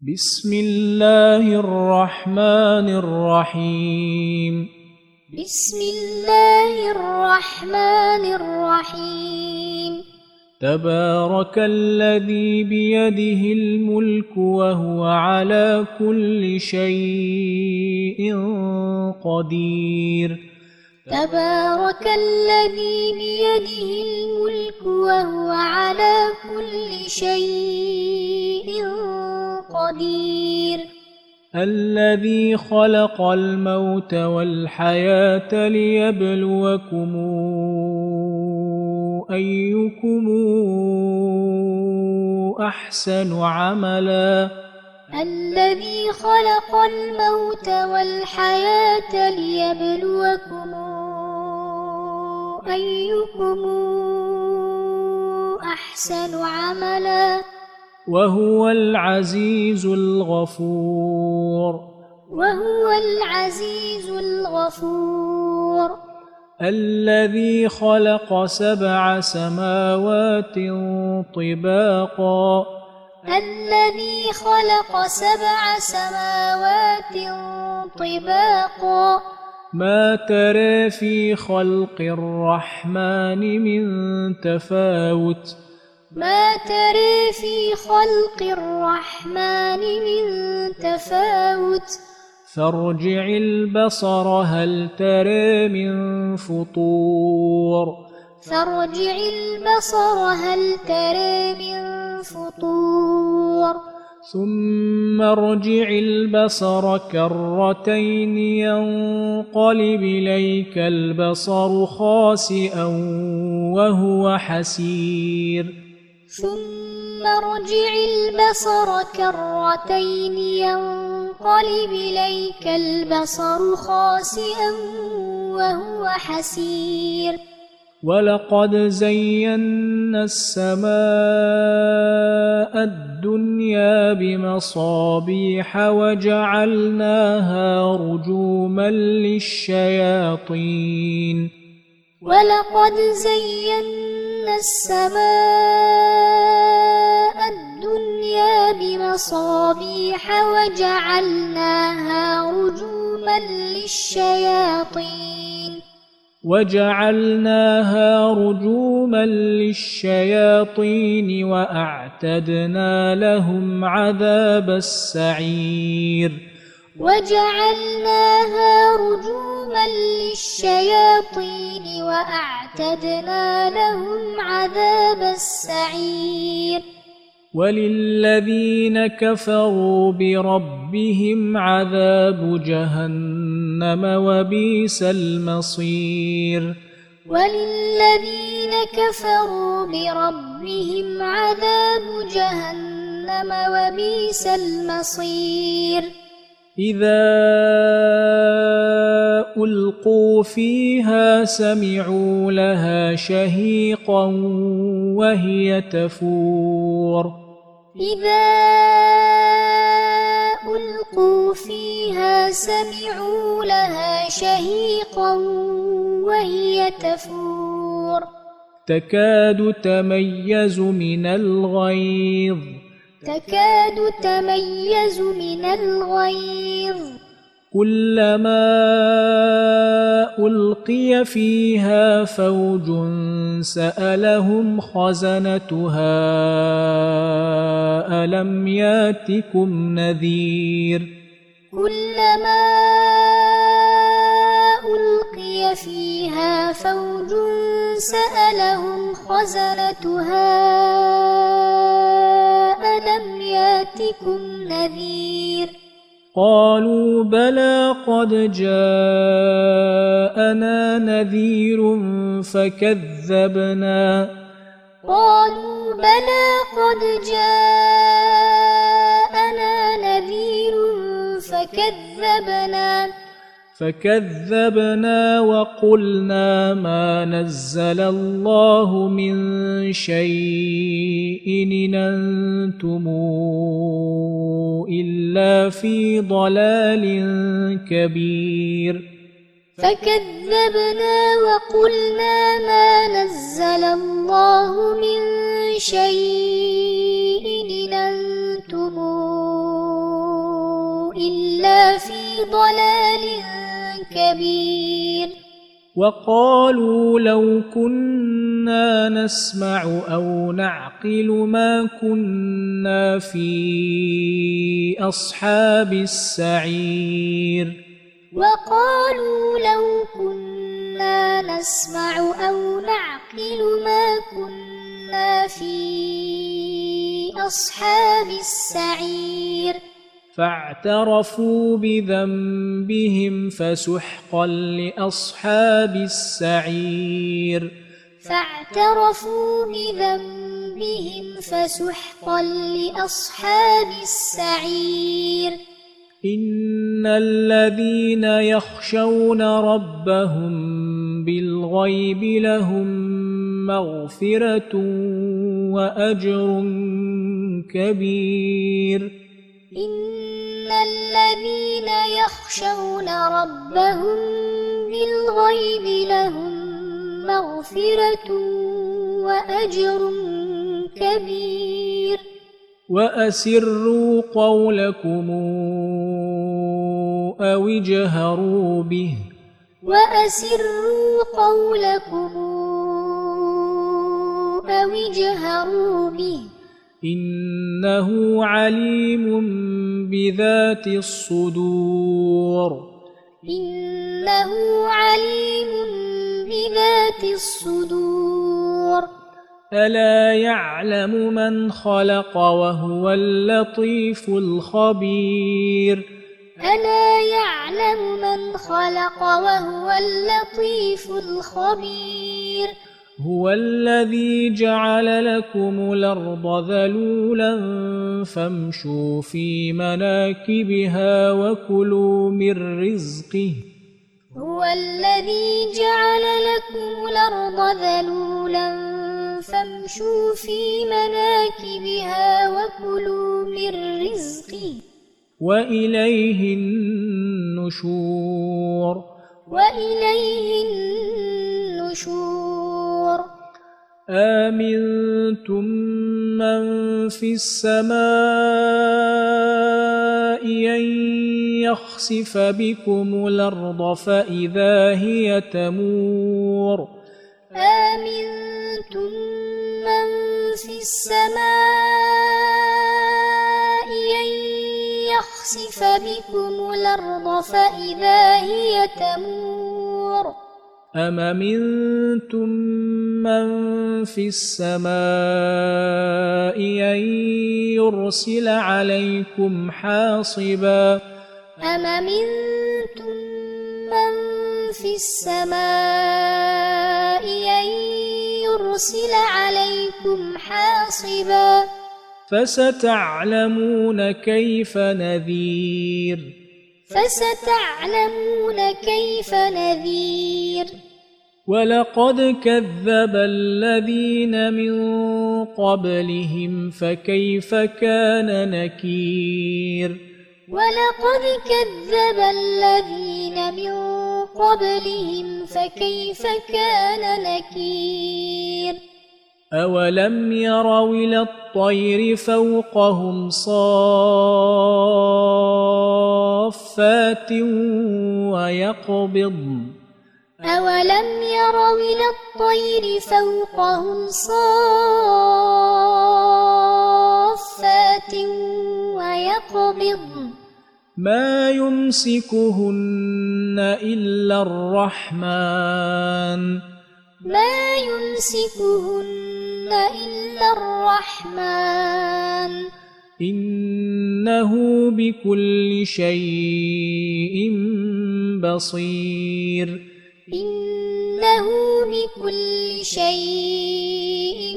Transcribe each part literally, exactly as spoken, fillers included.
بسم الله الرحمن الرحيم بسم الله الرحمن الرحيم تبارك الذي بيده الملك وهو على كل شيء قدير تبارك الذي بيده الملك وهو على كل شيء قدير الذي خلق الموت والحياة ليبلوكم أيكم أحسن عملا الذي خلق الموت والحياة ليبلوكم أيكم أحسن عملا وهو العزيز الغفور وهو العزيز الغفور الذي خلق سبع سماوات طباقا الذي خلق سبع سماوات طباقا ما ترى في خلق الرحمن من تفاوت ما ترى في خلق الرحمن من تفاوت فارجع البصر هل ترى من فطور فارجع البصر هل ترى من فطور ثم ارجع البصر كرتين ينقلب إليك البصر خاسئا وهو حسير ثم ارجع البصر كرتين ينقلب إليك البصر خاسئا وهو حسير ولقد زينا السماء الدنيا بمصابيح وجعلناها رجوما للشياطين ولقد زينا السماء الدنيا بمصابيح وجعلناها رجوما للشياطين وجعلناها رجوما للشياطين وأعتدنا لهم عذاب السعير وجعلناها رجوما للشياطين وأعتدنا لهم عذاب السعير وللذين كفروا بربهم عذاب جهنم وبئس المصير وللذين كفروا بربهم عذاب جهنم وبئس المصير إذا ألقوا فيها سمعوا لها شهيقا وهي تفور إذا ألقوا فيها سمعوا لها شهيقا وهي تفور تكاد تميز من الغيظ تكاد تميز من الغيظ كلما ألقي فيها فوج سألهم خزنتها ألم ياتكم نذير كلما ألقي فيها فوج سألهم خزنتها ألم ياتكم نذير قالوا بلى قد جاءنا نذير فكذبنا قالوا بلى قد جاءنا نذير فكذبنا فكذبنا وقلنا ما نزل الله من شيء إن أنتم إلا في ضلال كبير فكذبنا وقلنا ما نزل الله من شيء إن أنتم ضلال كبير وقالوا لو كنا نسمع أو نعقل ما كنا في أصحاب السعير وقالوا لو كنا نسمع أو نعقل ما كنا في أصحاب السعير فاعترفوا بذنبهم فسحقا لأصحاب السعير فاعترفوا بذنبهم فسحقا لأصحاب السعير إن الذين يخشون ربهم بالغيب لهم مغفرة وأجر كبير إن الذين يخشون ربهم بالغيب لهم مغفرة وأجر كبير وأسروا قولكم أو اجهروا به وأسروا قولكم أو اجهروا به إنه عليم بذات الصدور إنه عليم بذات الصدور ألا يعلم من خلق وهو اللطيف الخبير ألا يعلم من خلق وهو اللطيف الخبير هو الذي جعل لكم الأرض ذلولا فامشوا في مناكبها وكلوا من رزقه هو الذي جعل لكم الأرض ذلولا فامشوا في مناكبها وكلوا من رزقه وإليه النشور وإليه النشور آمنتم من في السماء أن يخسف بكم الأرض فإذا هي تمور آمنتم من في السماء أن يخسف بكم الأرض فإذا هي تمور أم أمنتم من في السماء أن يرسل عليكم حاصبا أم أمنتم من في السماء أن يرسل عليكم حاصبا فستعلمون كيف نذير فستعلمون كيف نذير ولقد كذب الذين من قبلهم فكيف كان نكير ولقد كذب الذين من قبلهم فكيف كان نكير أولم يروا إلى الطير فوقهم صافات ويقبضن أولم يروا إلى الطير فوقهم صافات ويقبضن ما يمسكهن إلا الرحمن ما يمسكهن إلا الرحمن إنه بكل شيء بصير إنه بكل شيء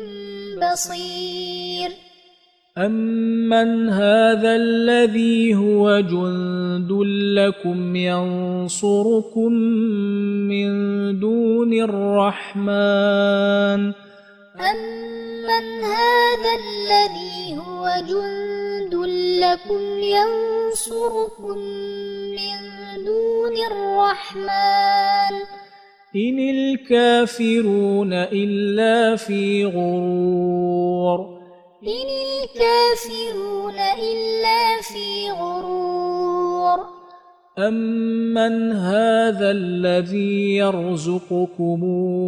بصير أمن هذا الذي هو جند لكم ينصركم من دون الرحمن أمن هذا الذي هو جند لكم ينصركم من دون الرحمن إن الكافرون إلا في غرور إن الكافرون إلا في غرور أَمَّنْ هَذَا الَّذِي يَرْزُقُكُمْ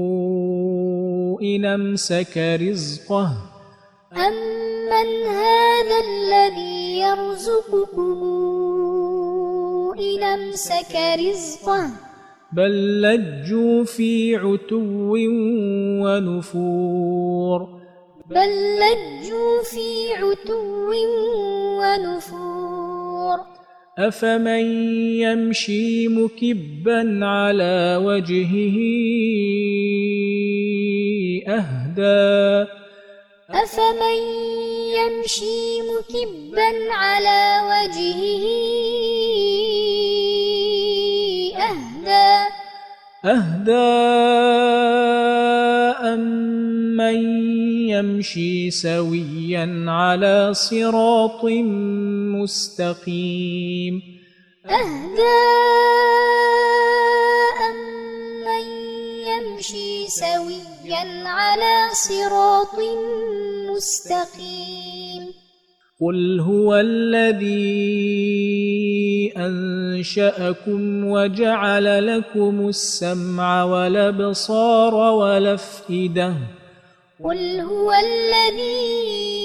إِنْ أَمْسَكَ رِزْقَهُ أَمَّنْ هَذَا الَّذِي يَرْزُقُكُمْ إِنْ أَمْسَكَ رِزْقَهُ بَل لَّجُّوا فِي عُتُوٍّ وَنُفُورٍ بَل لَّجُّوا فِي عُتُوٍّ وَنُفُورٍ أَفَمَن يَمْشِي مُكِبًّا عَلَى وَجْهِهِ أَهْدَىٰ أَفَمَن يَمْشِي مُكِبًّا عَلَى وَجْهِهِ أَهْدَىٰ أَهْدَىٰ أَمَّن يَمْشِي سَوِيًّا عَلَى صِرَاطٍ مُّسْتَقِيمٍ أَهْدَىٰ أَمَّن يَمْشِي سَوِيًّا عَلَى صِرَاطٍ مُّسْتَقِيمٍ قُلْ هُوَ الَّذِي أَنشَأَكُمْ وَجَعَلَ لَكُمُ السَّمْعَ وَالْأَبْصَارَ وَالْأَفْئِدَةَ قُلْ هُوَ الَّذِي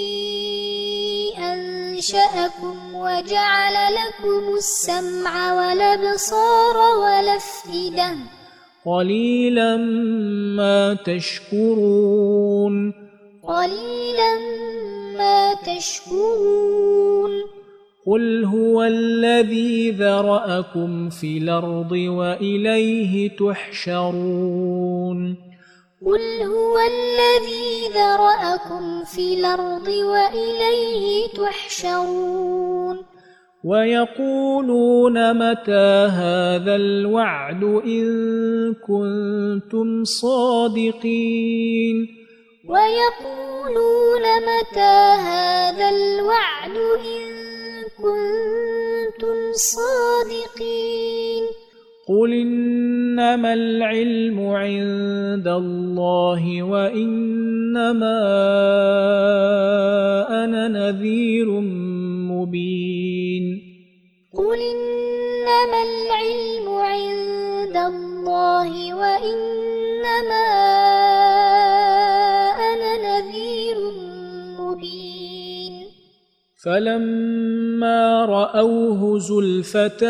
أَنشَأَكُمْ وَجَعَلَ لَكُمُ السَّمْعَ وَالْأَبْصَارَ وَالْأَفْئِدَةَ قَلِيلًا مَا تَشْكُرُونَ قَلِيلًا مَا تَشْكُرُونَ قُلْ هُوَ الَّذِي ذَرَأَكُمْ فِي الْأَرْضِ وَإِلَيْهِ تُحْشَرُونَ قُلْ هُوَ الَّذِي ذَرَأَكُمْ فِي الْأَرْضِ وَإِلَيْهِ تُحْشَرُونَ وَيَقُولُونَ مَتَىٰ هَٰذَا الْوَعْدُ إِن كُنتُمْ صَادِقِينَ وَيَقُولُونَ مَتَىٰ هَٰذَا الْوَعْدُ إِن كُنتُمْ صَادِقِينَ قُلْ إِنَّمَا الْعِلْمُ عِندَ اللَّهِ وَإِنَّمَا أَنَا نَذِيرٌ مُّبِينٌ قُلْ إِنَّمَا الْعِلْمُ عِندَ اللَّهِ وَإِنَّمَا أَنَا نَذِيرٌ مُّبِينٌ فَلَمَّا رَأَوْهُ زُلْفَةً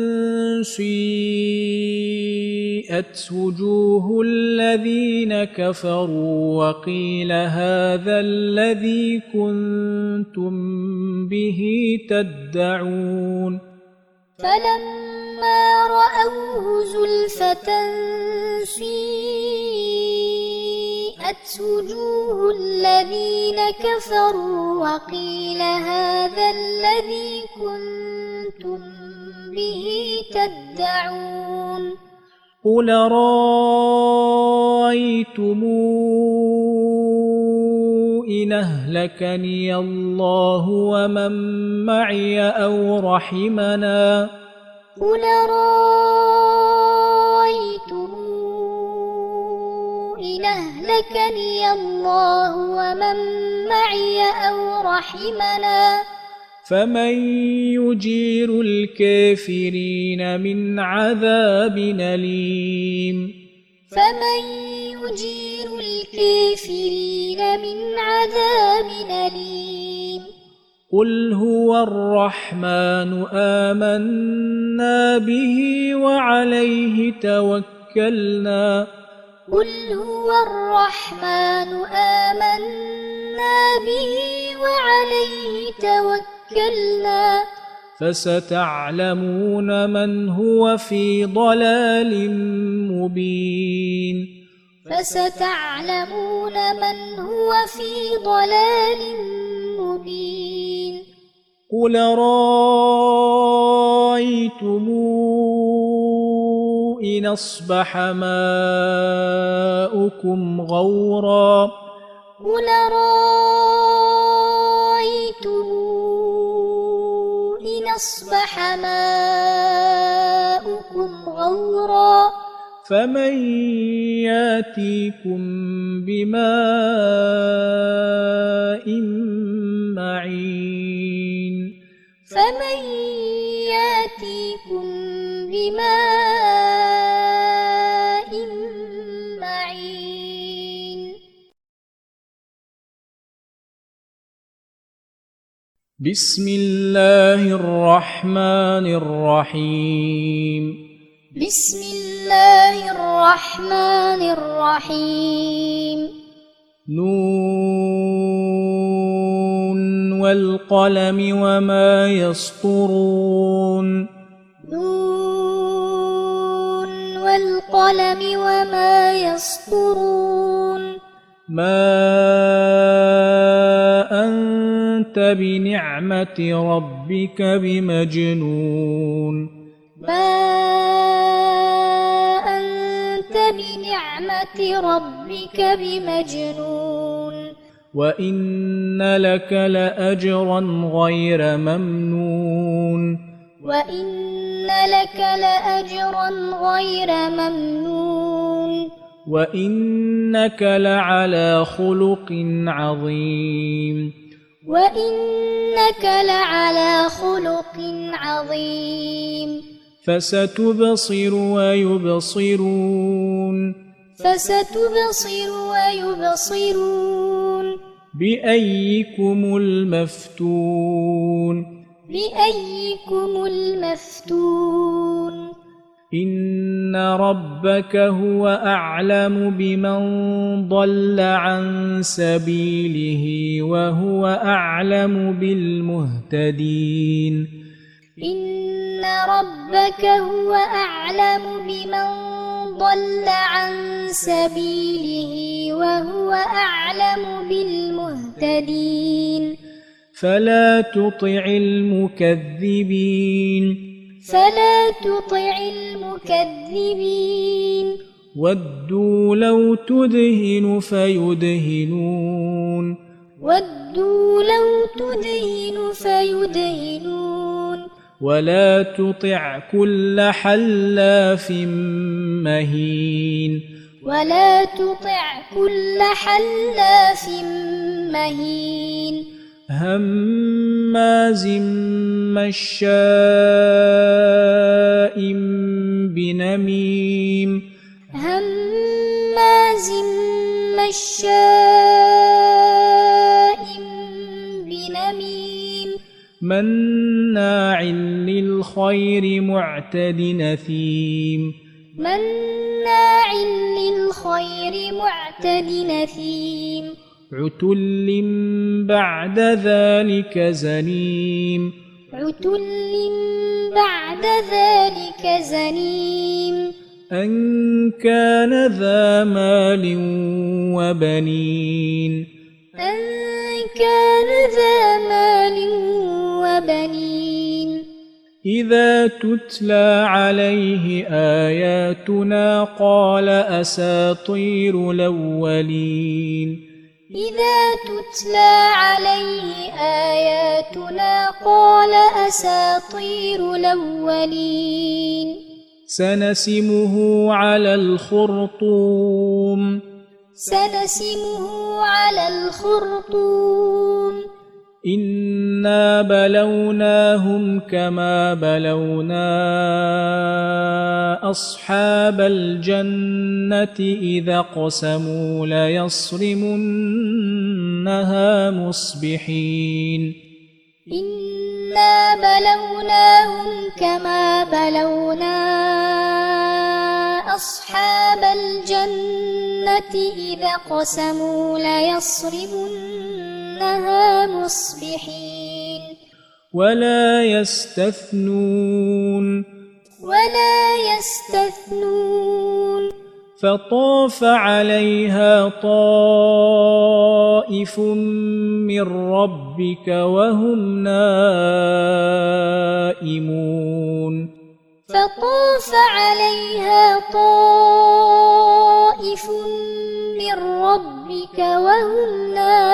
سِيئَتْ وُجُوهُ الَّذِينَ كَفَرُوا وَقِيلَ هَٰذَا الَّذِي كُنتُم بِهِ تَدَّعُونَ فَلَمَّا رَأَوْهُ زُلْفَةً سِيئَتْ وُجُوهُ الَّذِينَ كَفَرُوا وَقِيلَ هَٰذَا الَّذِي كُنتُم بِهِ تَدَّعُونَ قُلْ أَرَأَيْتُمْ إِنْ أَهْلَكَنِيَ اللَّهُ وَمَن مَّعِيَ أَوْ رَحِمَنَا قُلْ أَرَأَيْتُمْ إِنْ أَهْلَكَنِيَ اللَّهُ وَمَن مَّعِيَ أَوْ رَحِمَنَا فَمَن يُجِيرُ الْكَافِرِينَ مِنْ عَذَابٍ أَلِيمٍ فَمَن يُجِيرُ الْكَافِرِينَ مِنْ عَذَابٍ أَلِيمٍ قُلْ هُوَ الرَّحْمَنُ آمَنَّا بِهِ وَعَلَيْهِ تَوَكَّلْنَا قُلْ هُوَ الرَّحْمَنُ آمَنَّا بِهِ وَعَلَيْهِ تَوَكَّلْنَا فَسَتَعْلَمُونَ مَنْ هُوَ فِي ضَلَالٍ مُّبِينٍ فَسَتَعْلَمُونَ مَنْ هُوَ فِي ضَلَالٍ مُّبِينٍ قُلْ أَرَأَيْتُمْ إِنْ أَصْبَحَ مَاؤُكُمْ غَوْرًا قُلْ أَرَأَيْتُمْ إِنْ أَصْبَحَ مَاؤُكُمْ غَوْرًا فَمَن يَأْتِيكُم بِمَاءٍ مَّعِينٍ فَمَن يَأْتِيكُم بماء معين بسم الله الرحمن الرحيم بسم الله الرحمن الرحيم نون والقلم وما يسطرون نون والقلم وما يسطرون ما أنت بنعمة ربك بمجنون ما أنت بنعمة ربك بمجنون وإن لك لأجرا غير ممنون وإن لك لأجرا غير ممنون وإنك لعلى خلق عظيم وإنك لعلى خلق عظيم فستبصر ويبصرون فستبصر ويبصرون بأيكم المفتون بأيكم المفتون إن ربك هو أعلم بمن ضل عن سبيله وهو أعلم بالمهتدين إن ربك هو أعلم بمن ضل عن سبيله وهو أعلم بالمهتدين فلا تطع المكذبين فلا تطع المكذبين ودوا لو تدهن فيدهنون ودوا لو تدهن فيدهنون ولا تطع كل حلاف مهين ولا تطع كل حلاف مهين هماز مشاء بنميم هماز مشاء بنميم مناع للخير معتد نثيم مناع للخير معتد نثيم عتل بعد ذلك زنيم عتل بعد ذلك زنيم أن كان ذا مال وبنين أن كان ذا مال وبنين إذا تتلى عليه آياتنا قال أساطير الأولين إذا تتلى عليه آياتنا قال أساطير الأولين سنسمه على الخرطوم سنسمه على الخرطوم إنا بلوناهم كما بلونا أصحاب الجنة إذا قسموا ليصرمنها مصبحين إنا بلوناهم كما بلونا أصحاب الجنة إذا قسموا ليصرمنها مصبحين ولا يستثنون ولا يستثنون فطاف عليها طائف من ربك وهم نائمون فطاف عليها طائف من ربك وهم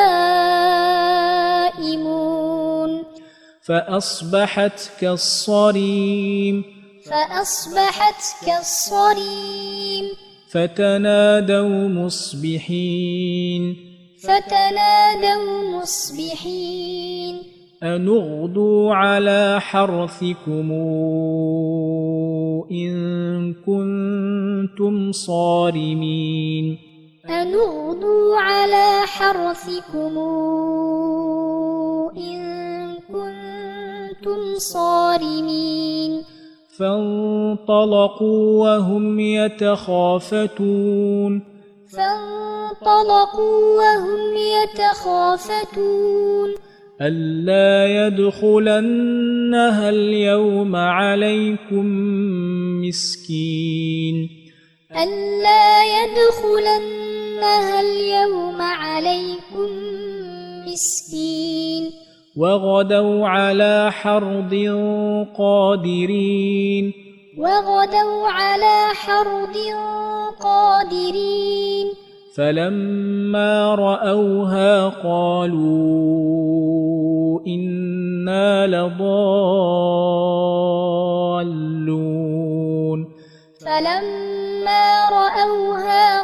نائمون فأصبحت كالصريم فأصبحت كالصريم فتنادوا مصبحين فتنادوا مصبحين أن اغدوا على حرثكم إن كنتم صارمين أن اغدوا على حرثكم إن كنتم صارمين فانطلقوا وهم يتخافتون فانطلقوا وهم يتخافتون ألا يدخلنها اليوم عليكم مسكين ألا يدخلنها اليوم عليكم مسكين وغدوا على حرد قادرين وغدوا على حرد قادرين فلما رأوها قالوا إنا لضالون فلما رأوها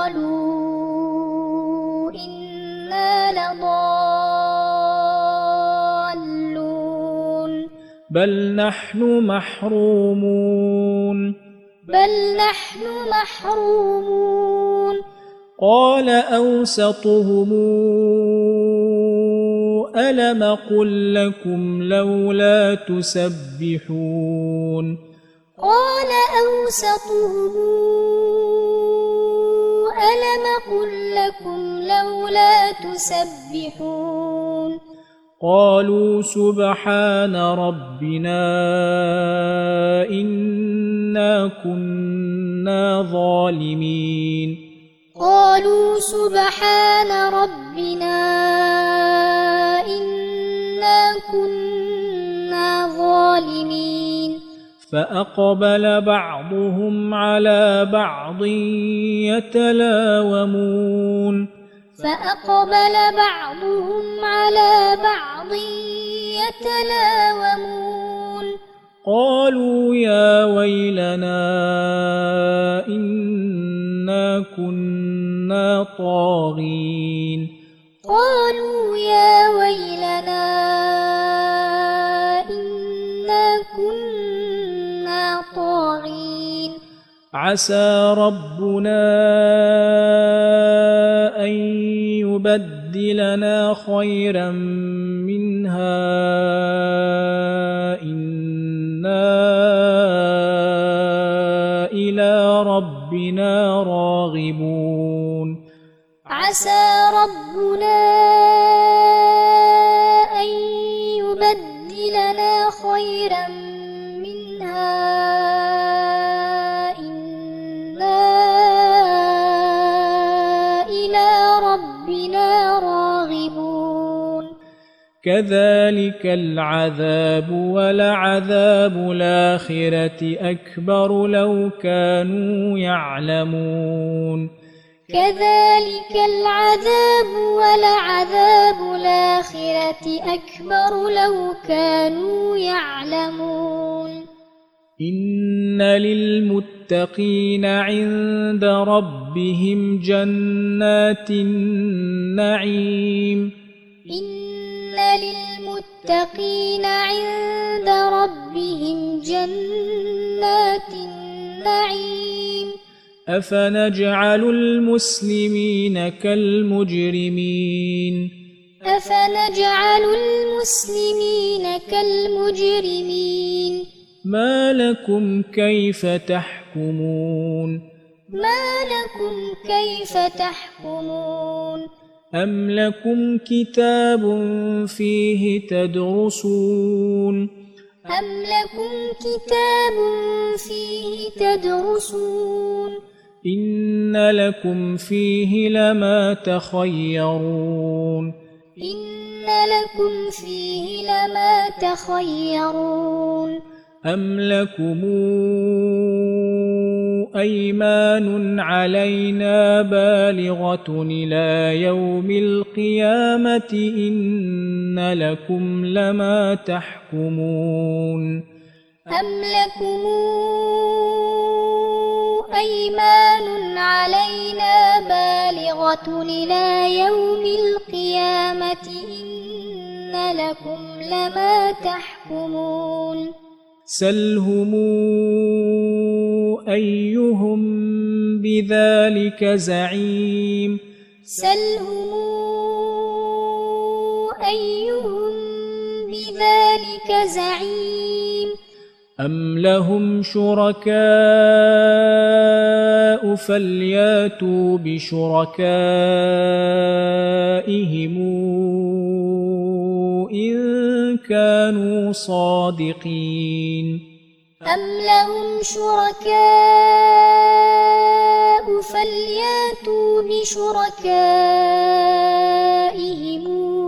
قالوا إنا لضالون بل نحن محرومون بل نحن محرومون قال أوسطهم ألم قل لكم لولا تسبحون قال أوسطهم ألم قل لكم لولا تسبحون قالوا سبحان ربنا إنا كنا ظالمين قالوا سبحان ربنا إنا كنا ظالمين فأقبل بعضهم على بعض يتلاومون فأقبل بعضهم على بعض يتلاومون قالوا يا ويلنا إنا كنا طاغين قالوا يا ويلنا إنا كنا طاغين عسى ربنا أن يبدلنا خيرا منها إنا إلى ربنا راغبون عسى ربنا أن يبدلنا خيرا منها إنا إلى ربنا راغبون كذلك العذاب ولعذاب الآخرة أكبر لو كانوا يعلمون كذلك العذاب ولعذاب الآخرة أكبر لو كانوا يعلمون إن للمتقين عند ربهم جنات النعيم إن للمتقين عند ربهم جنات النعيم أفنجعل المسلمين كالمجرمين أفنجعل المسلمين كالمجرمين ما لكم كيف تحكمون ما لكم كيف تحكمون أم لكم كتاب فيه تدرسون أم لكم كتاب فيه تدرسون إن لكم فيه لما تخيرون إن لكم فيه لما تخيرون أم لكم أيمان علينا بالغة إلى يوم القيامة إن لكم لما تحكمون أم لكم أيمان علينا بالغة إلى يوم القيامة إن لكم لما تحكمون سلهم أيهم بذلك زعيم سلهم أيهم بذلك زعيم أم لهم شركاء فلياتوا بشركائهم إن كانوا صادقين أم لهم شركاء فلياتوا بشركائهم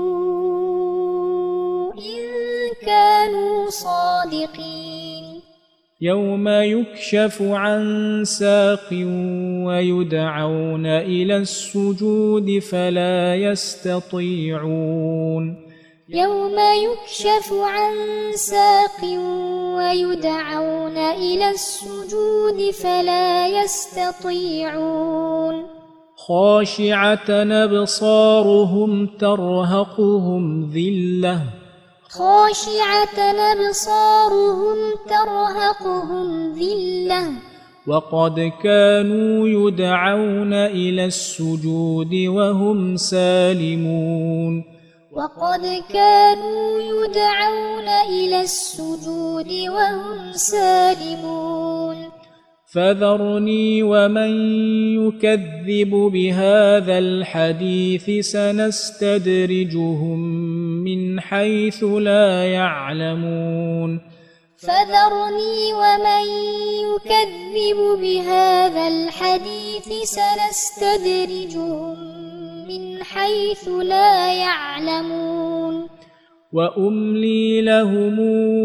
إن كانوا صادقين يوم يكشف عن ساق ويدعون إلى السجود فلا يستطيعون يوم يكشف عن ساق ويدعون إلى السجود فلا يستطيعون خاشعة أبصارهم ترهقهم ذلة خاشعة أبصارهم ترهقهم ذلة وقد كانوا يدعون إلى السجود وهم سالمون وقد كانوا يدعون إلى السجود وهم سالمون فذرني ومن يكذب بهذا الحديث سنستدرجهم من حيث لا يعلمون فذرني ومن يكذب بهذا الحديث سنستدرجهم من حيث لا يعلمون وأملي لهم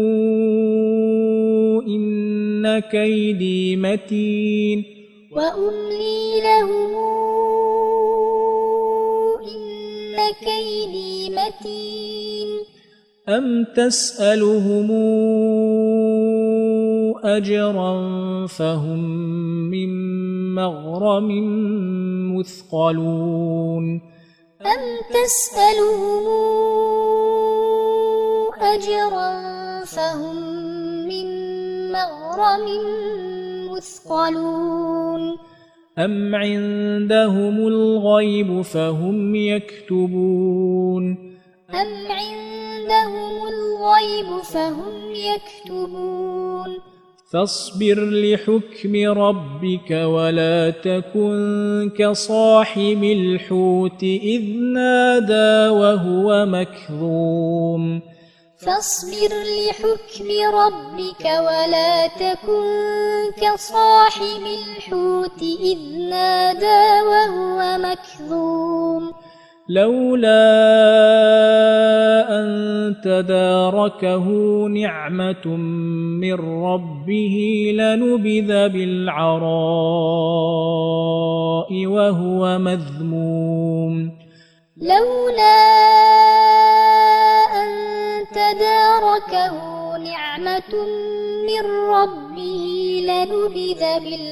إن كيدي متين وأملي لهم إن كيدي متين أم تسألهم أجرا فهم من مغرم مثقلون أم تسألهم أجرا فهم من مغرم مثقلون أم عندهم الغيب فهم يكتبون أم عندهم الغيب فهم يكتبون فاصبر لحكم ربك ولا تكن كصاحب الحوت إذ نادى وهو مكظوم فاصبر لحكم ربك ولا تكن كصاحب الحوت إذ نادى وهو مكظوم لولا أن تداركه نعمة من ربه لنبذ بالعراء وهو مذموم لولا أن تداركه نعمة من ربه لنبذ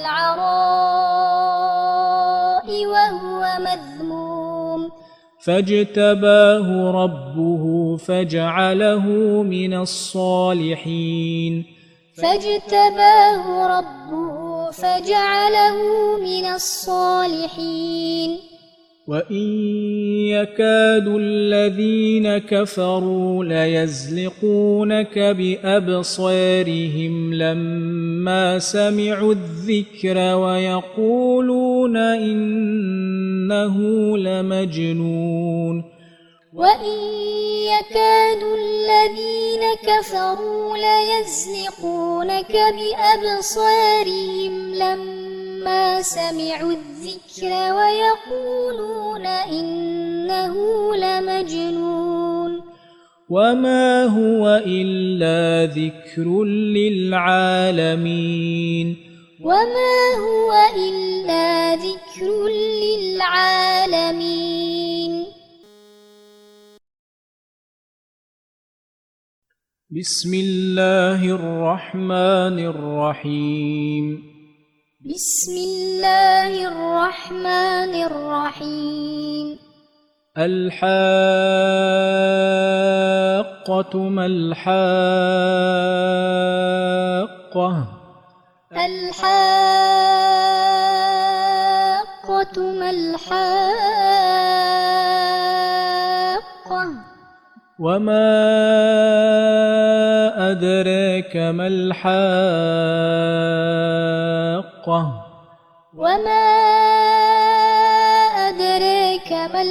بالعراء وهو مذموم فاجتباه ربه فجعله من الصالحين فاجتباه ربه فجعله من الصالحين وإن يكاد الذين كفروا ليزلقونك بأبصارهم لما سمعوا الذكر ويقولون إنه لمجنون وإن يكاد الذين كفروا ليزلقونك بأبصارهم لما سمعوا الذكر ويقولون إنه لمجنون وما هو إلا ذكر للعالمين وما هو إلا ذكر للعالمين بسم الله الرحمن الرحيم بسم الله الرحمن الرحيم الحاقة الحاقة ما الحاقة الحاقة ما الحاقة وما أدراك ما الحاقة وما أدراك ما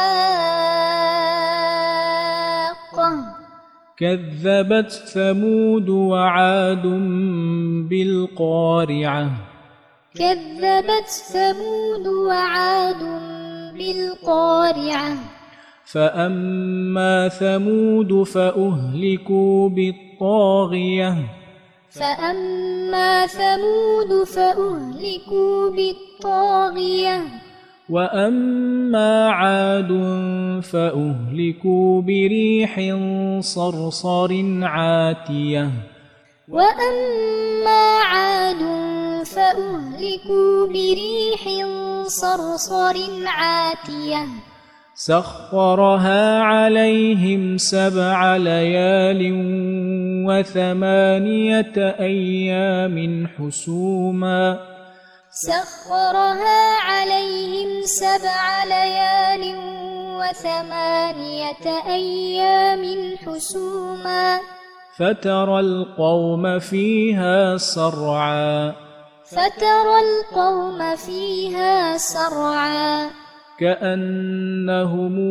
الحاقة كذبت ثمود وعاد بالقارعة كذبت ثمود وعاد بالقارعة فأما ثمود فأهلكوا بالطاغية فأما ثمود فأهلكوا بالطاغية وأما عاد فأهلكوا بريح صرصر عاتية وأما عاد فأهلكوا بريح صرصر عاتية سخرها عليهم سبع ليال وثمانية أيام حسوما سخرها عليهم سبع ليال وثمانية أيام حسوما فترى القوم فيها صرعا فترى القوم فيها صرعا كأنهم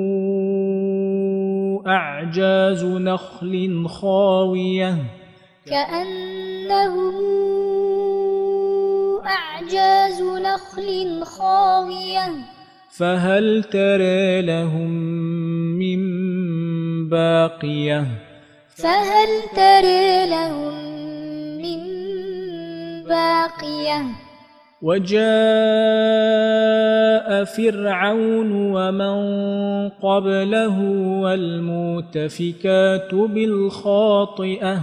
أعجاز نخل خاوية كأنهم أعجاز نخل خاوية فهل ترى لهم من باقية فهل ترى لهم من باقية وجاء فرعون ومن قبله والمؤتفكات بالخاطئة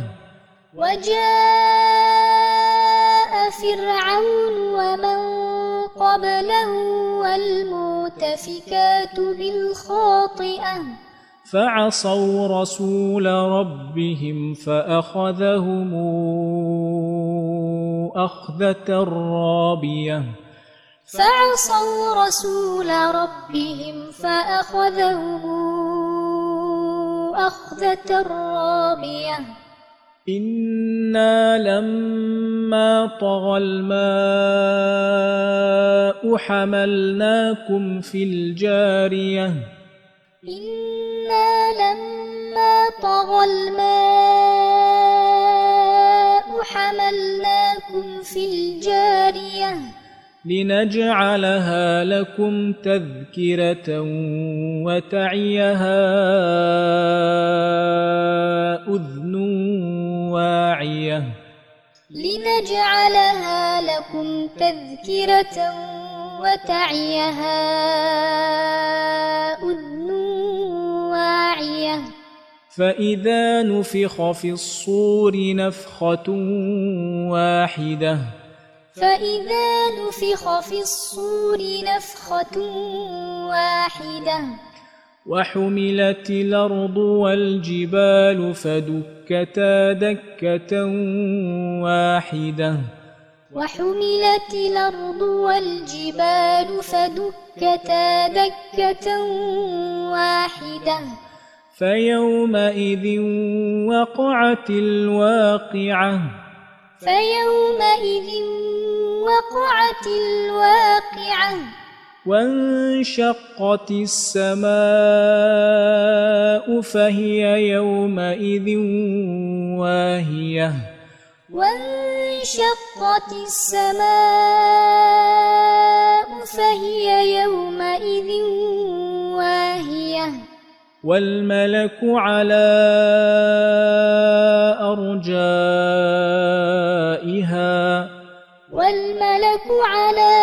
وجاء فرعون ومن قبله والمؤتفكات بالخاطئة فعصوا رسول ربهم فأخذهم أخذة رابية فعصوا رسول ربهم فأخذهم أخذة رابية إنا لما طغى الماء حملناكم في الجارية إنا لما طغى الماء حملناكم في الجارية لنجعلها لكم تذكرة وتعيها أذن واعية لنجعلها لكم تذكرة وتعيها أذن واعية فإذا نفخ في الصور نفخة واحدة فإذا نفخ في الصور نفخة واحدة وحملت الأرض والجبال فدكتا دكة واحدة وحملت الأرض والجبال فدكتا دكة واحدة فيومئذ وقعت الواقعة فيومئذ وقعت الواقعة وانشقت السماء فهي يومئذ واهية وانشقت السماء فهي يومئذ واهية والملك على أرجائها والملك على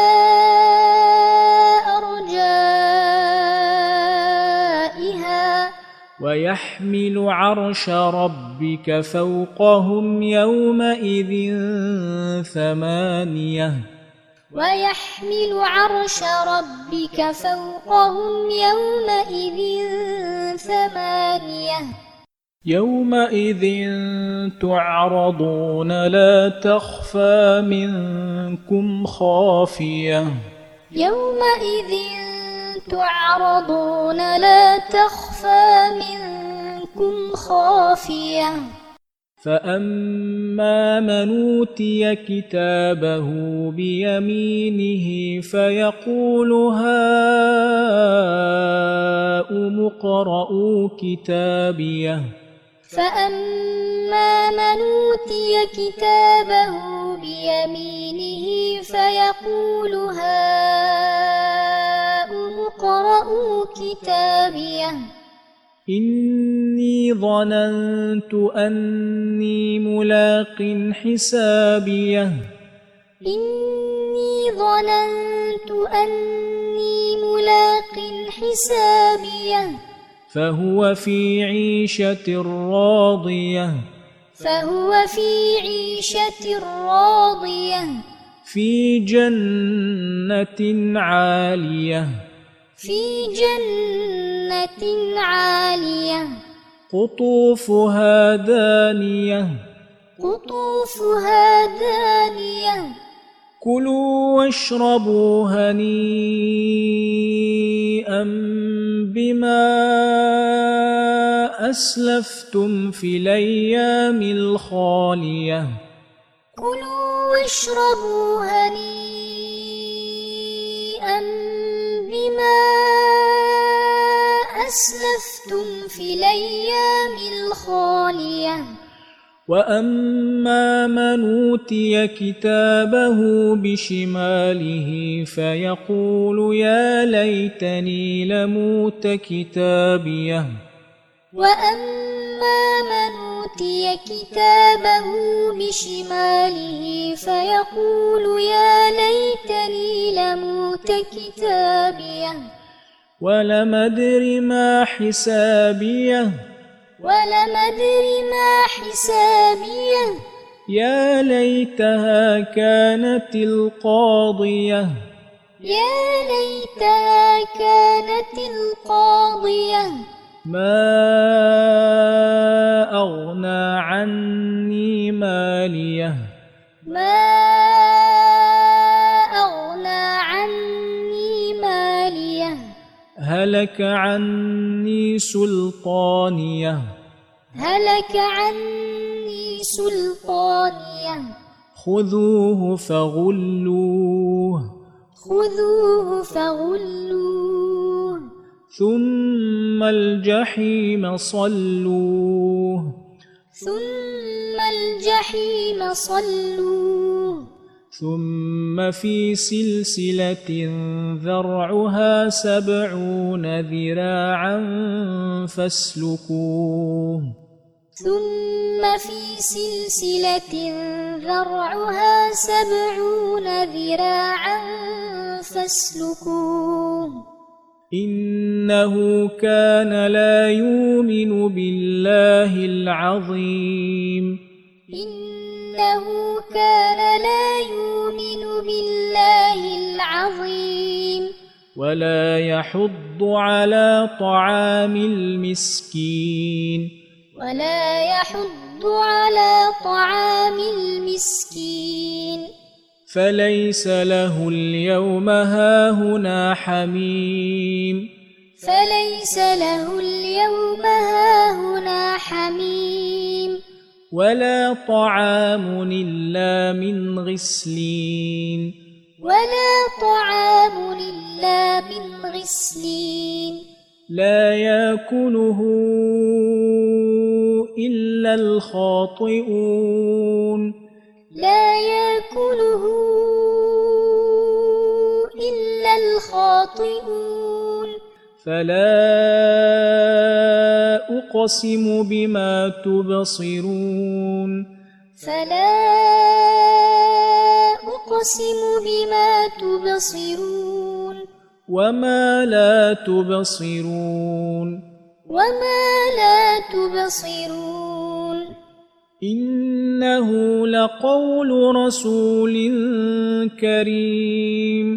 أرجائها ويحمل عرش ربك فوقهم يومئذ ثمانية ويحمل عرش ربك فوقهم يومئذ ثمانية يومئذ تعرضون لا تخفى منكم خافية يومئذ تعرضون لا تخفى منكم خافية فأما من أوتي كتابه بيمينه فيقول هاؤم اقرءوا كتابيه فأما من أوتي كتابه بيمينه فيقول هاؤم اقرءوا كتابيه إني ظننت أني ملاق حسابيه إني ظننت أني ملاق حسابيه فهو في عيشة راضية فهو في عيشة راضية في جنة عالية في جنة عالية قطوفها دانية قطوفها دانية كلوا واشربوا هنيئا بما أسلفتم في الأيام الخالية كلوا واشربوا هنيئا بما أسلفتم في الأيام الخالية وأما من أوتي كتابه بشماله فيقول يا ليتني لموت كتابيه وأما من أوتي كتابه بشماله فيقول يا ليتني لموت كتابيه ولم أدر ما حسابيه ولم أدر ما حسابيه يا ليتها كانت القاضية يا ليتها كانت القاضية ما أغنى عني ماليه ما أغنى عني ماليه هلك عني سلطانيه هلك عني سلطانيه خذوه فغلوه خذوه فغلوه ثم الجحيم صلوه ثم الجحيم صلوه ثم في سلسلة ذرعها سبعون ذراعا فاسلكوه ثم في سلسلة ذرعها سبعون ذراعا فاسلكوه إنه كان لا يؤمن بالله العظيم إنه كان لا يؤمن بالله العظيم ولا يحض على طعام المسكين ولا يحض على طعام المسكين فليس له اليوم هاهنا حميم فليس له اليوم هاهنا حميم ولا طعام إلا من غسلين ولا طعام إلا من غسلين لا يأكله إلا الخاطئون لا يأكله إلا الخاطئون فلا أقسم بما تبصرون فلا أقسم بما تبصرون وما لا تبصرون وما لا تبصرون إنه لقول رسول كريم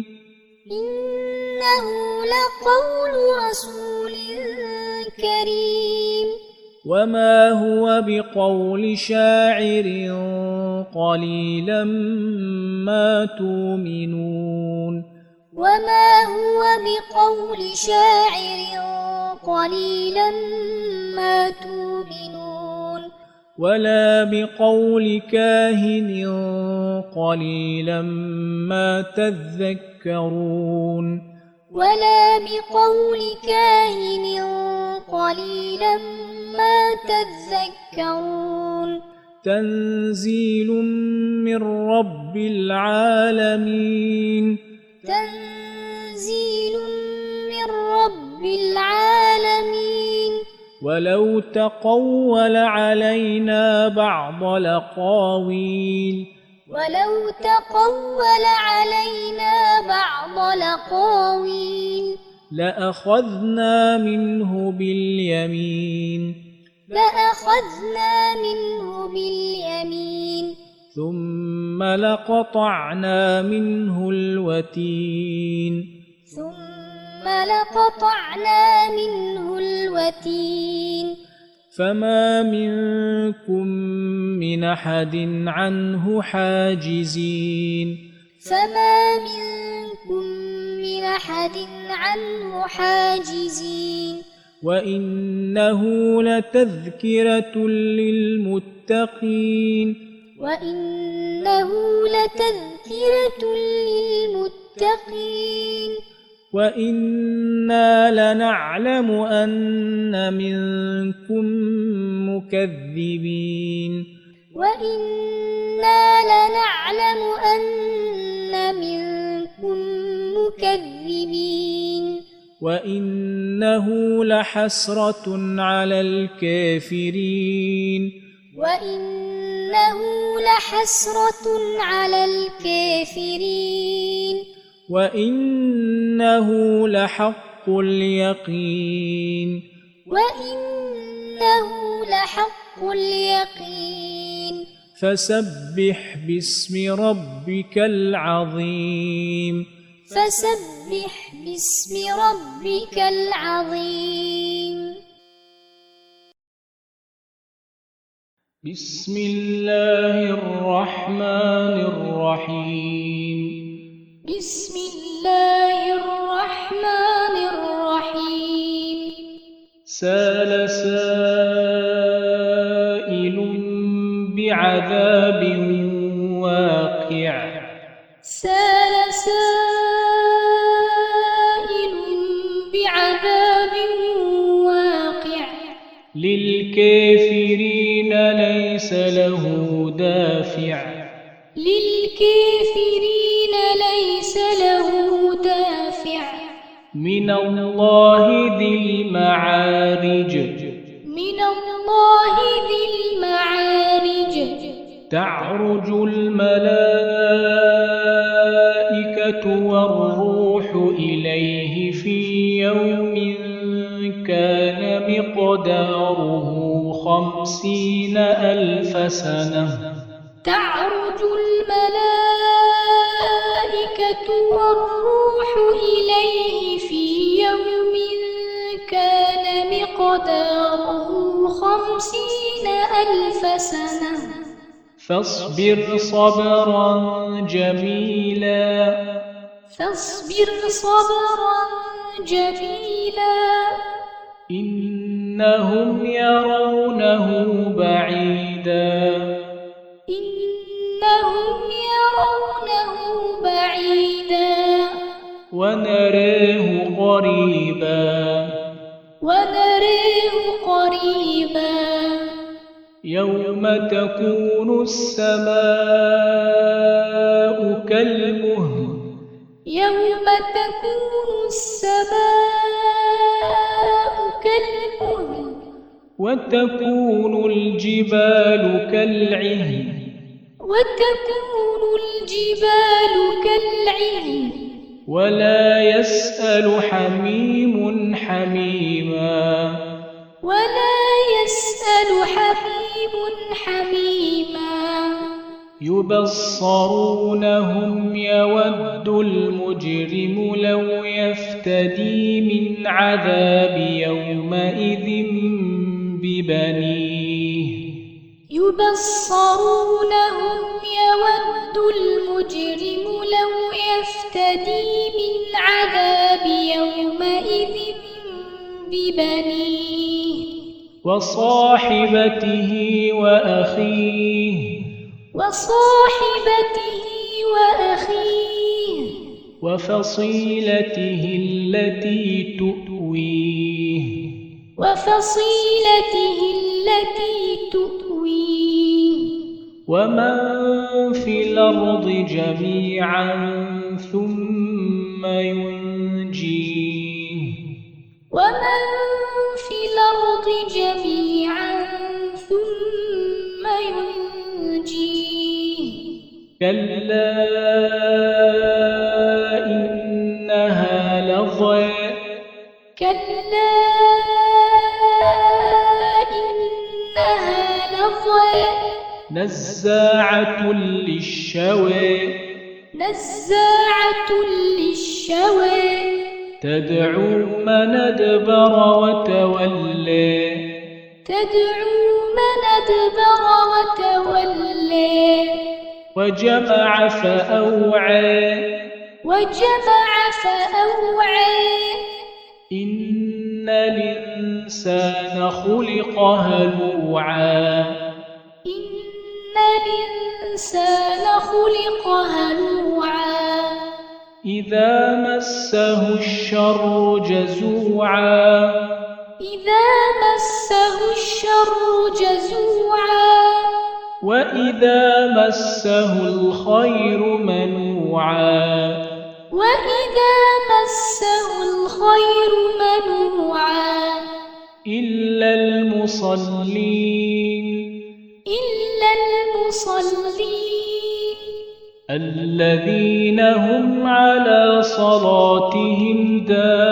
إنه لقول رسول كريم وما هو بقول شاعر قليلا ما تؤمنون وما هو بقول شاعر قليلا ما تؤمنون ولا بقول كاهن قليلا ما تذكرون ولا بقول كاهن قليلا ما تذكرون تنزيل من رب العالمين تنزيل من رب العالمين ولو تقول علينا بعض الأقاويل ولو تقول علينا بعض الأقاويل لأخذنا منه باليمين لأخذنا منه باليمين ثم لقطعنا منه الوتين ثم لقطعنا منه الوتين فما منكم من أحد عنه حاجزين فما منكم من أحد عنه حاجزين وإنه لتذكرة للمتقين وإنه لتذكرة للمتقين وإنا لنعلم أن منكم مكذبين وإنا لنعلم أن منكم مكذبين وإنه لحسرة على الكافرين وإنه لحسرة على الكافرين وإنه لحق اليقين وإنه لحق اليقين فسبح باسم ربك العظيم فسبح باسم ربك العظيم بسم الله الرحمن الرحيم بسم الله الرحمن الرحيم سأل سائل بعذاب واقع سأل سائل بعذاب واقع للكافرين ليس له دافع للكافرين ليس له دافع من الله ذي المعارج من الله ذي المعارج تعرج الملائكة والروح إليه في يوم كان مقداره خمسين ألف سنة تعرج الملائكة والروح إليه في يوم كان مقداره خمسين ألف سنة فاصبر صبرا جميلا فاصبر صبرا جميلا إنهم يرونه بعيدا إنهم يرونه بعيدا ونراه قريبا ونراه قريبا يوم تكون السماء كالمهل يوم تكون السماء كالمهل وتكون الجبال كالعهن وتكون الجبال كالعهن ولا يسأل حميم حميما ولا يسأل حميم حميما يبصرونهم يود المجرم لو يفتدي من عذاب يومئذ ببنيه يبصرونهم يود المجرم لو يفتدي من عذاب يومئذ ببنيه وصاحبته وأخيه وصاحبته وأخيه وفصيلته التي تؤويه وفصيلته التي تؤويه ومن في الأرض جميعا ثم ينجيه ومن في الأرض جميعا ثم ينجيه كلا إنها لظى كلا إنها لظى نزاعة للشوى نزاعة للشوى تدعو من أدبر وتولى تدعو من أدبر وتولى وجمع فأوعى وجمع فأوعى إن الإنسان خلق هلوعا إن الإنسان خلق هلوعا إذا مسه الشر جزوعا إذا مسه الشر جزوعا وإذا مسه الخير منوعا وإذا مسه الخير منوعا إلا المصلين إلا المصلين الذين هم على صلاتهم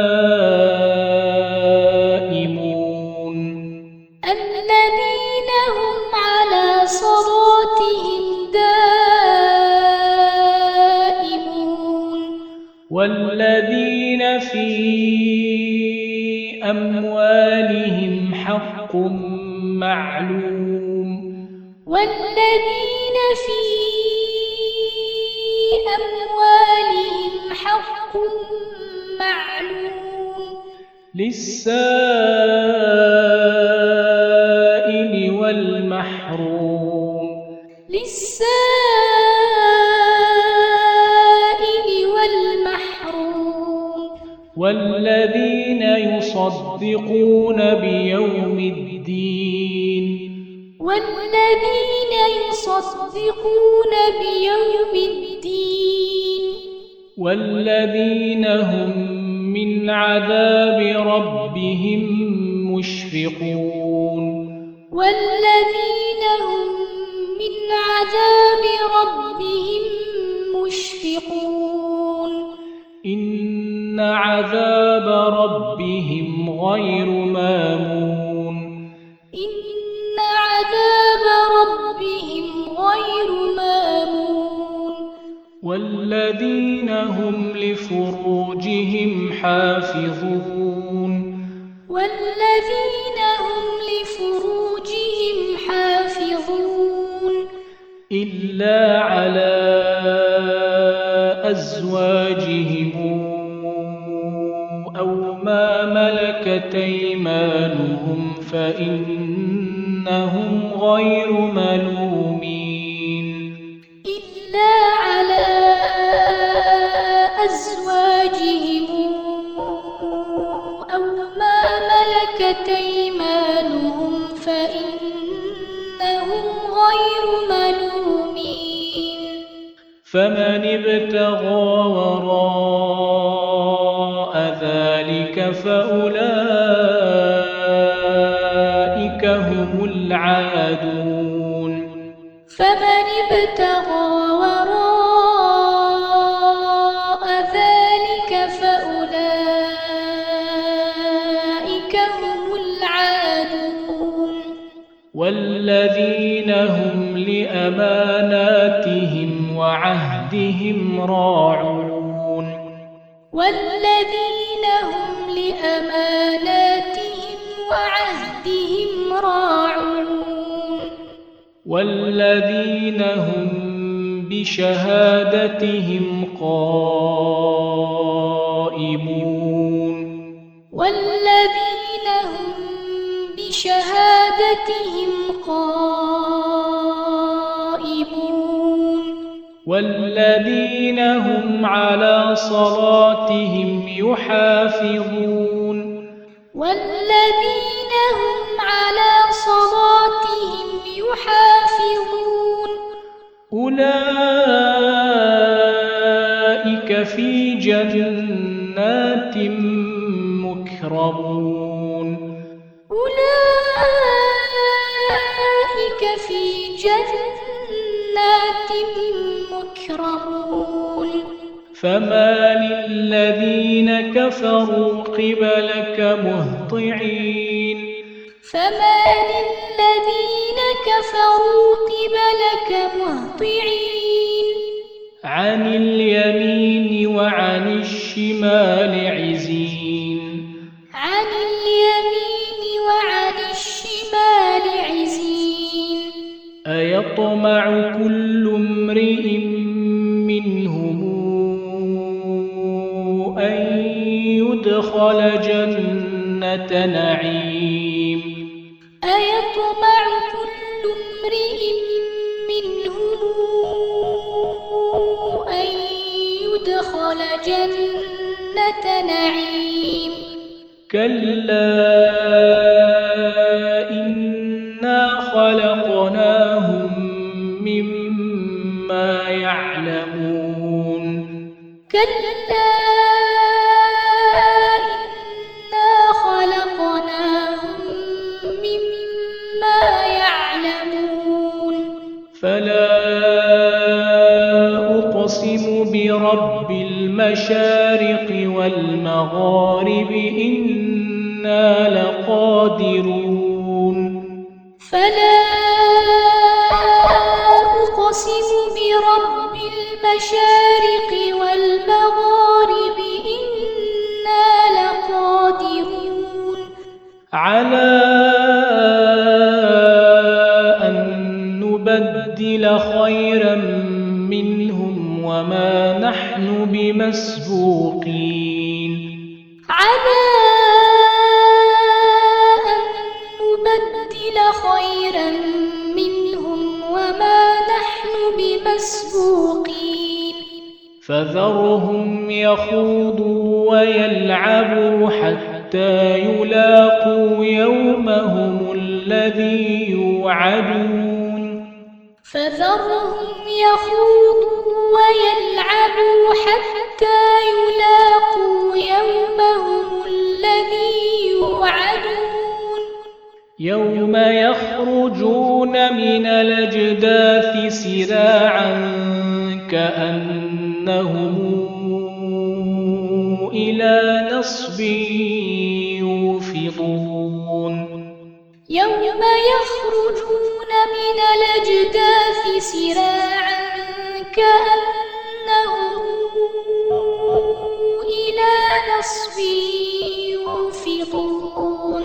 دائمون الذين هم على صلاتهم دائمون والذين في أموالهم حق معلوم والذين في أموالهم حق معلوم للسائل والمحروم للسائل والمحروم والذين يصدقون بيوم الدين والذين يصدقون بيوم الدين والذين هم من عذاب ربهم مشفقون والذين هم من عذاب ربهم مشفقون إن عذاب ربهم غير مامون إن عذاب ربهم غير مامون والذين هم لفروجهم حافظون والذين هم لفروجهم حافظون إلا على أزواجهم أو ما ملكت أيمانهم فإنهم غير ملومين إلا على أزواجهم أو ما ملكت أيمانهم فإنهم غير ملومين فمن ابتغى وراء ذلك فأولئك هم العادون فمن ابتغى وراء ذلك فأولئك هم العادون والذين هم لأماناتهم وعهدهم راعون والذين هم لأماناتهم وعهدهم والذين هم بشهادتهم قائمون والذين هم بشهادتهم قائمون والذين هم على صلاتهم يحافظون والذين هم على صلاتهم يحافظون أولئك في جنات مكرمون أولئك في جنات مكرمون فما للذين كفروا قبلك مهطعين فما للذين كفروا قبلك مهطعين عن اليمين وعن الشمال عزين عن اليمين وعن الشمال عزين أيطمع كل امرئ منهم أن يدخل جنة نعيم أيطمع كل امرئ منهم أن يدخل جنة نعيم كلا إنا خلقناهم مما يعلمون كلا إنا خلقناهم مما يعلمون فلا أقسم برب المشارق والمغارب إنا لقادرون فلا أقسم برب المشارق والمغارب إنا لقادرون على أن نبدل خيرا منهم وما نحن بمسبوقين على أن نبدل خيرا منهم وما نحن بمسبوقين فذرهم يخوضوا ويلعبوا حتى يلاقوا يومهم الذي يوعدون فذرهم يخوضوا ويلعبوا حتى يلاقوا يومهم الذي يوعدون يوم يخرجون من الأجداث سراعا كأنهم إلى نصب يوفضون يوم يخرجون من الأجداث سراعا كأنهم إلى نصب يوفضون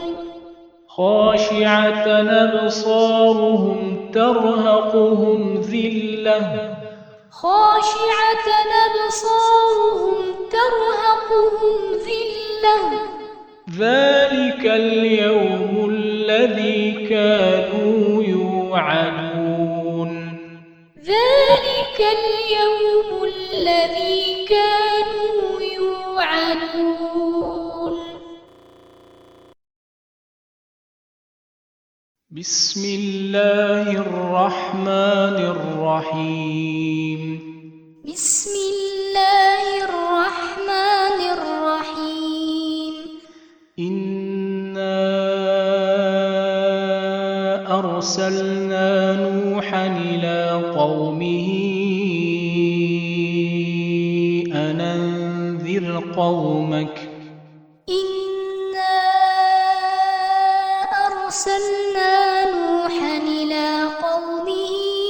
خاشعة أبصارهم ترهقهم ذلة خاشعة أبصارهم ترهقهم ذلة ذلك اليوم الذي كانوا يوعدون ذلك اليوم الذي كانوا يوعدون بسم الله الرحمن الرحيم بسم الله الرحمن الرحيم إنا أرسلنا نوحا إلى قومه أن أنذر قومك إنا أرسلنا نوحا إلى قومه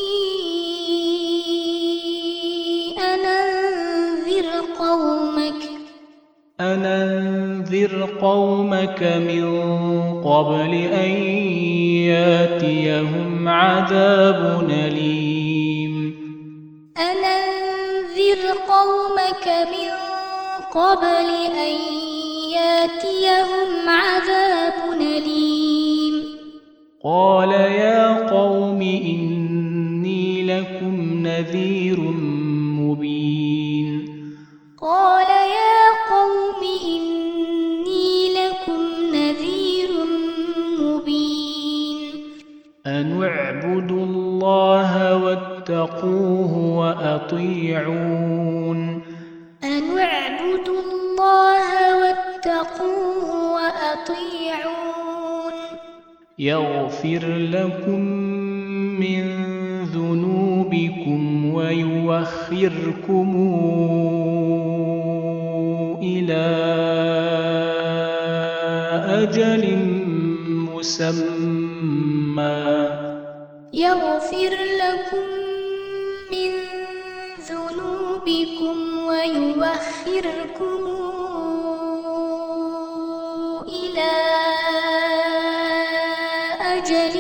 أن أنذر قومك أن أنذر قومك من قبل أن ياتيهم عذاب أليم أن أنذر قومك من قبل أن ياتيهم عذاب أليم قال يا قوم إني لكم نذير مبين قال يا قوم إني لكم نذير مبين أن اعبدوا الله واتقوه وأطيعون أن اعبدوا الله واتقوه وأطيعون يغفر لكم من ذنوبكم ويؤخركم إلى أجل مسمى يغفر لكم من ذنوبكم ويؤخركم إلى أجل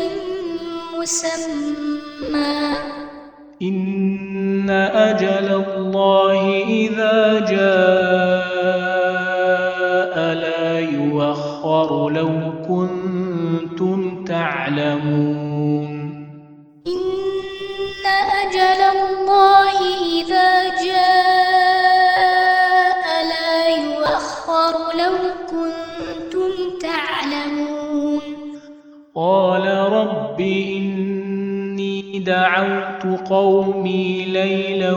مسمى إن أجل الله إذا جاء لا يؤخر لو كنتم تعلمون إن أجل الله إذا جاء لا يؤخر لو كنتم تعلمون قال رب إني دعوت قومي ليلا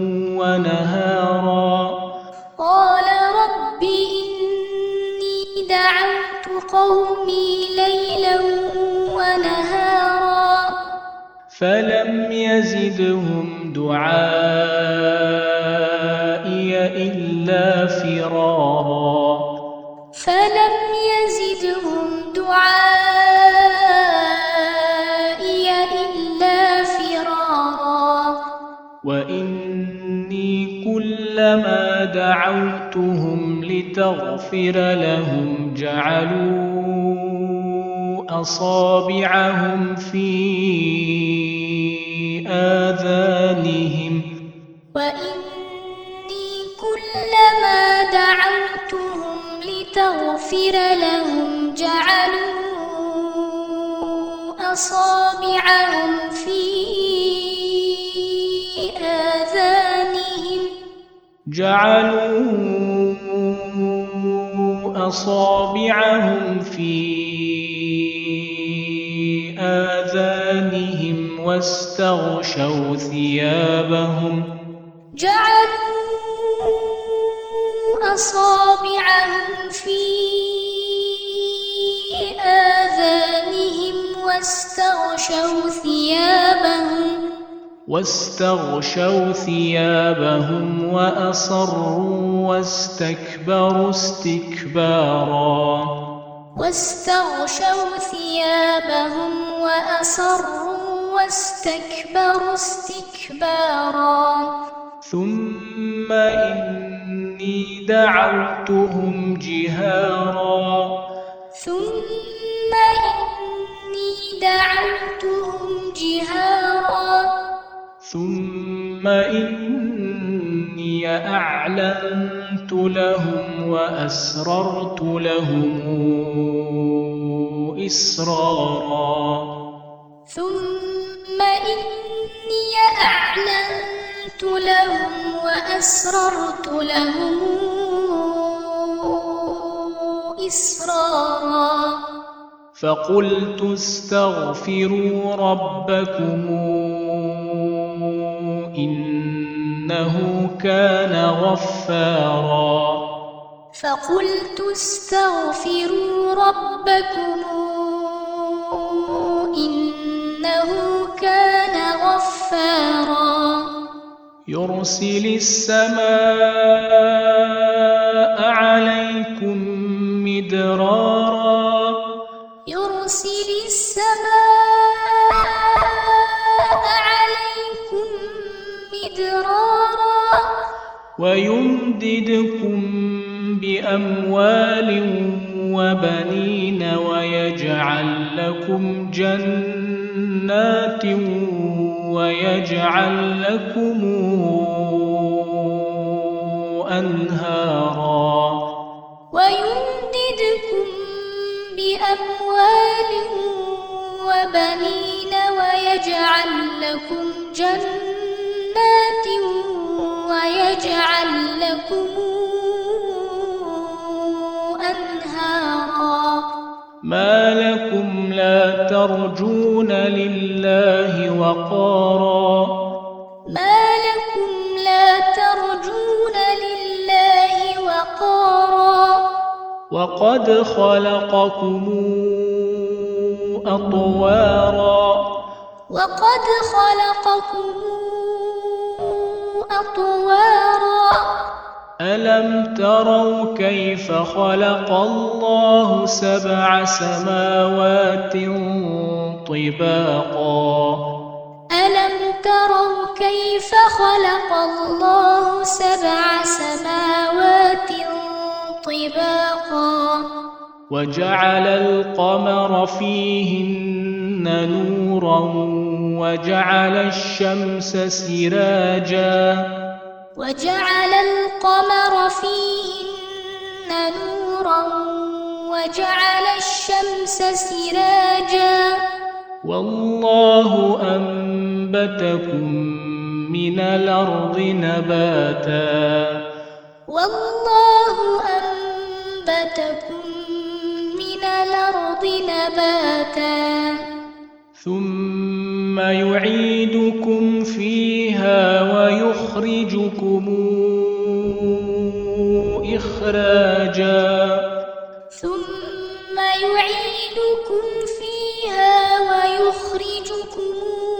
ونهارا قال رب إني دعوت قومي ليلا ونهارا فلم يزدهم دعائي إلا فرارا فلم يزدهم دعائي إلا فرارا وإني كلما دعوتهم لتغفر لهم جعلوا أصابعهم في آذانهم وإني كلما دعوتهم لتغفر لهم جعلوا أصابعهم في آذانهم جعلوا أصابعهم في آذانهم واستغشوا ثيابهم جعلوا أصابعهم في آذانهم واستغشوا ثيابهم واستغشوا ثيابهم وأصروا واستكبروا استكبارا واستغشوا ثيابهم وأصروا واستكبروا استكبارا ثم إني دعوتهم جهارا ثم إني دعوتهم جهارا ثم إني أعلنت لهم وأسررت لهم إسرارا ثم إني أعلنت لهم وأسررت لهم إسرارا فقلت استغفروا ربكم إنه كان غفارا فقلت استغفروا ربكم إنه كان غفارا يرسل السماء عليكم مدرارا يرسل السماء عليكم مدرارا ويمددكم بأموال وبنين ويجعل لكم جنات ويجعل لكم أنهارا ويمددكم بأموال وبنين ويجعل لكم جنات ويجعل لكم أنهارا ما لكم لا ترجون لله وقارا ما لكم لا ترجون لله وقارا وقد خلقكم أطوارا وقد خلقكم أطوارا ألم تروا كيف خلق الله سبع سماوات طباقا ألم تروا كيف خلق الله سبع سماوات طباقا وجعل القمر فيهن نورا وجعل الشمس سراجا وجعل القمر فيهن نورا وجعل الشمس سراجا والله أنبتكم من الأرض نباتا والله أنبتكم من الأرض نباتا ثم يعيدكم فيها ويخرجكم إخراجا ثم يعيدكم فيها ويخرجكم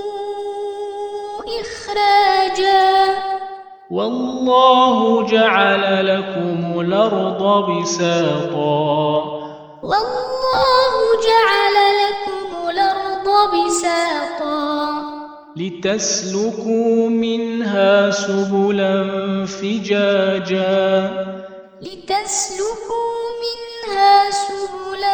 إخراجا والله جعل لكم الأرض بساطا والله جعل لكم الأرض بساطا لتسلكوا منها سبلا فجاجا لتسلكوا منها سبلا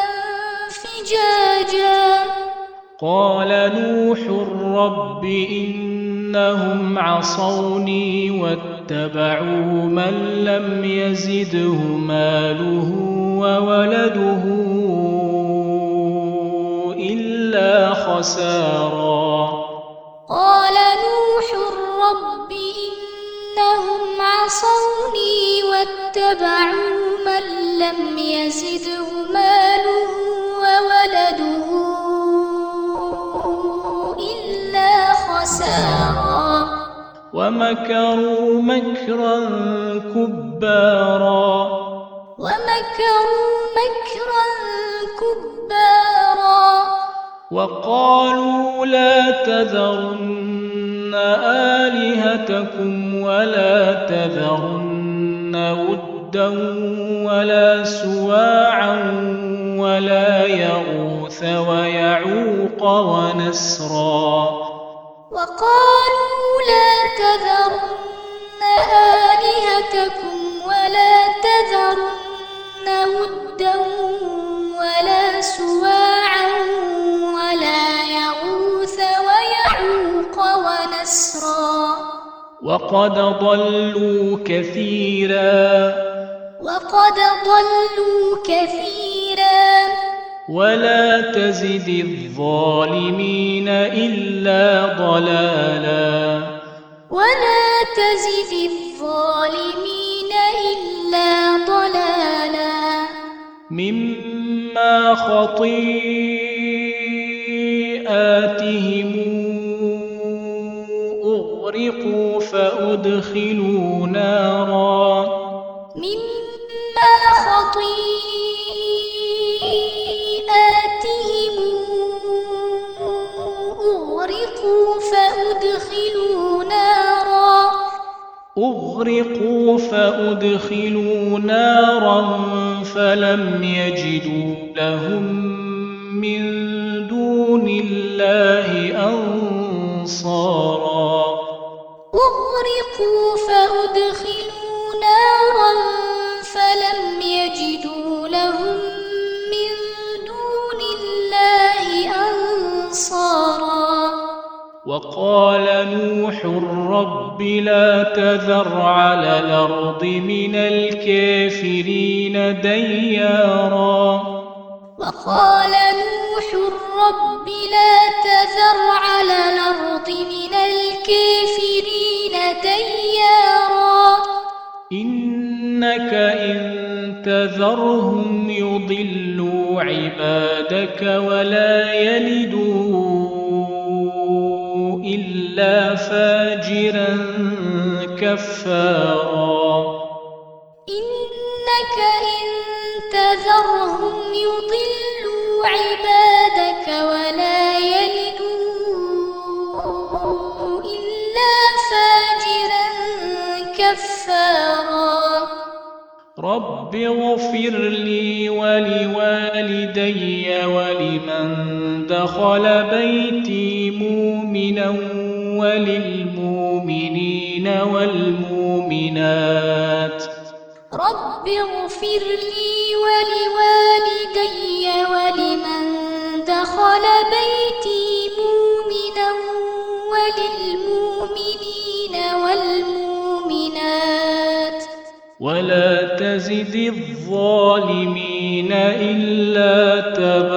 فجاجا قال نوح رب إنهم عصوني واتبعوا من لم يزده ماله وولده إلا خسارا قال نوح رب إنهم عصوني واتبعوا من لم يزده ماله وولده إلا خسارا ومكروا مكرا كبارا ومكروا مكرا كبارا وقالوا لا تذرن آلهتكم ولا تذرن ودا ولا سواعا ولا يغوث ويعوق ونسرا وقالوا لا تذرن آلهتكم ولا تذرن ودا ولا سواعا ولا يغوث ويعوق ونسرا وقد ضلوا كثيرا وقد ضلوا كثيرا ولا تزد الظالمين إلا ضلالا ولا تزد الظالمين إلا ضلالا مما خطيئاتهم أغرقوا فأدخلوا نارا مما خطيئاتهم أغرقوا فأدخلوا نارا أغرقوا فأدخلوا نارا فلم يجدوا لهم من دون الله أنصارا أغرقوا فأدخلوا نارا فلم يجدوا لهم وقال نوح رب لا تذر على الأرض من الكافرين ديارا وقال نوح رب لا تذر على الأرض من الكافرين ديارا إنك إن تذرهم يضلوا عبادك ولا يلدوا إلا فاجرا كفارا إنك إن تذرهم يضلوا عبادك ولا يلدوا إلا فاجرا كفارا رب اغفر لي ولوالدي ولمن دخل بيتي مؤمنا وللمؤمنين والمؤمنات رب اغفر لي ولوالدي ولمن دخل بيتي مؤمنا وللمؤمنين والمؤمنات ولا تزد الظالمين إلا تبارا